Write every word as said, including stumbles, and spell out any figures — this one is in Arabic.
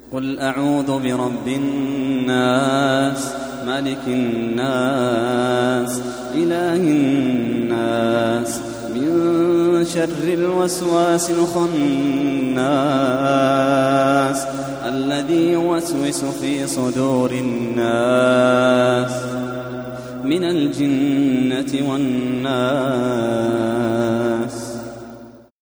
قل أعوذ برب الناس ملك الناس إله الناس من شر الوسواس الخناس الذي يوسوس في صدور الناس من الجنة والناس.